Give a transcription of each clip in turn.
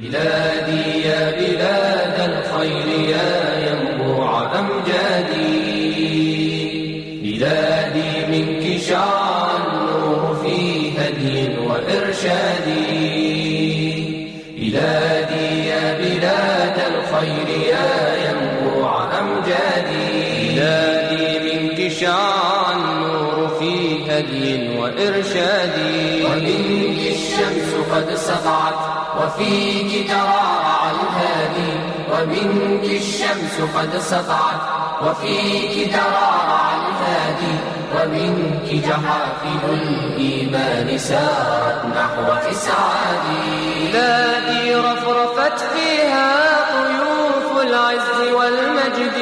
بلادي يا بلاد الخير يا ينبوع أمجادي، بلادي منك شع النور في هدي وإرشادي. بلادي يا بلاد الخير يا ينبوع أمجادي، بلادي منك شع النور في هدي وإرشادي. ومنك الشمس قد سطعت وفيك ترعرع الهادي، ومنك الشمس قد سطعت وفيك ترعرع الهادي. ومنك جحافل الإيمان سارت نحو إسعادي. بلادي رفرفت فيها طيوف العز والمجد،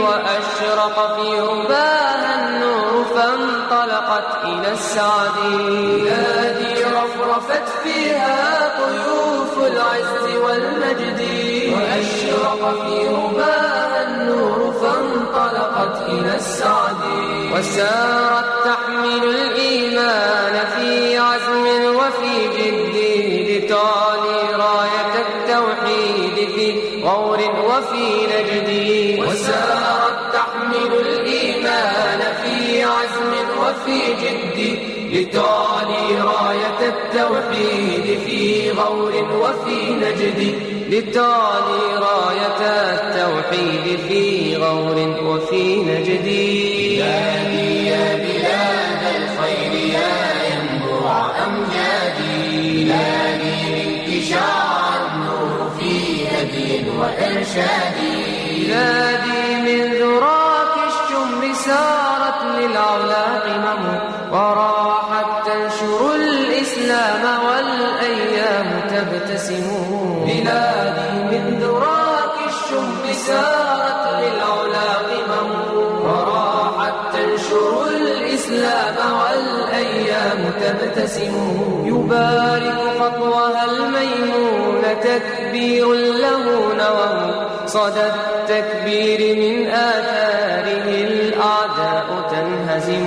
وأشرق في رباها النور فانطلقت إلى السعد. بلادي رفرفت فيها طيوف العز والمجد، وأشرق في رباها النور فانطلقت إلى السعد. وسارت تحمل الإيمان في عزم وفي جد، لتعلي راية التوحيد في غور وفي نجد. وسارت تحمل الإيمان في عزم وفي جد، لتعلي راية التوحيد في غور وفي نجد. لتعلي راية التوحيد في غور وفي نجد. بلادي يا بلاد الخير يا ينبوع أمجادي، بلادي منك شع النور في هدي وإرشادي. بلادي من ذراك الشمر سارت للعلا قمم، وراحت تنشر الإسلام والأيام تبتسم. بلادي من ذراك الشمر سارت للعلا قمم، وراحت تنشر الإسلام والأيام تبتسم. يبارك خطوها الميمون تكبير له نوم، صدى التكبير من آثاره الأعداء تنهزم.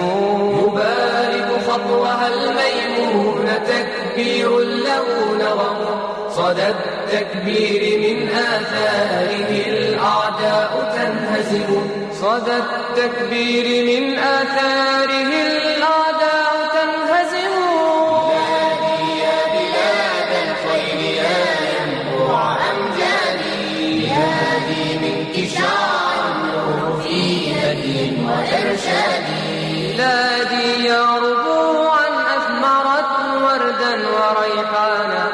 يبارك خطوها الميمون تكبير له نوم، صدى التكبير من آثاره الأعداء تنهزم. صدى التكبير من آثاره الأعداء تنهزم. بلادي يا بلاد الخير يا ينبوع أمجادي، بلادي منك شع النور في هدي وإرشادي. بلادي يا ربوعا أثمرت وردا وريحانا،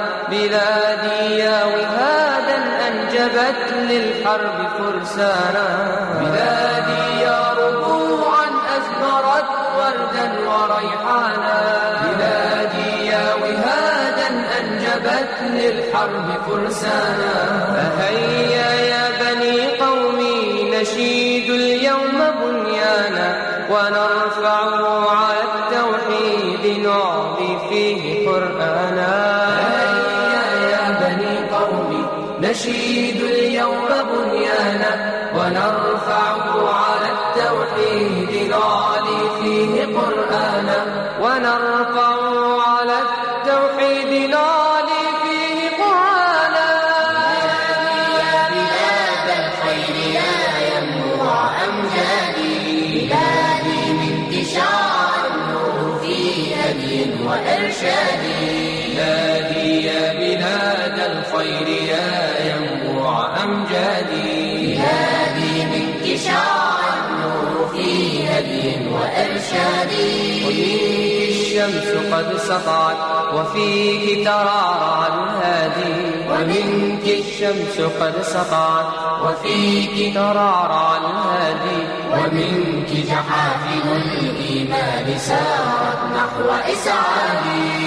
بلادي يا وهادا أنجبت للحرب فرسانا. بلادي يا ربوعا أثمرت وردا وريحانا، بلادي يا وهادا أنجبت للحرب فرسانا. فهيا يا بني قومي نشيد اليوم بنيانا، ونرفعه على التوحيد نعطي فيه قرآنا. نشيد اليوم بنيانا، ونرفعه على التوحيد نعلي فيه قرآنا. ونرفعه على التوحيد نعلي فيه قرآنا. يا بلاد الخير يا ينبوع أمجادي، بلادي منك شع النور في هدي وإرشادي. بلادي يا بلاد الخير يا ينبوع أمجادي، بلادي منك شع النور في هدي وإرشادي. ومنك الشمس قد سطعت وفيك ترعرع الهادي، ومنك الشمس قد سطعت وفيك ترعرع الهادي. ومنك جحافل الإيمان سارت نحو إسعادي.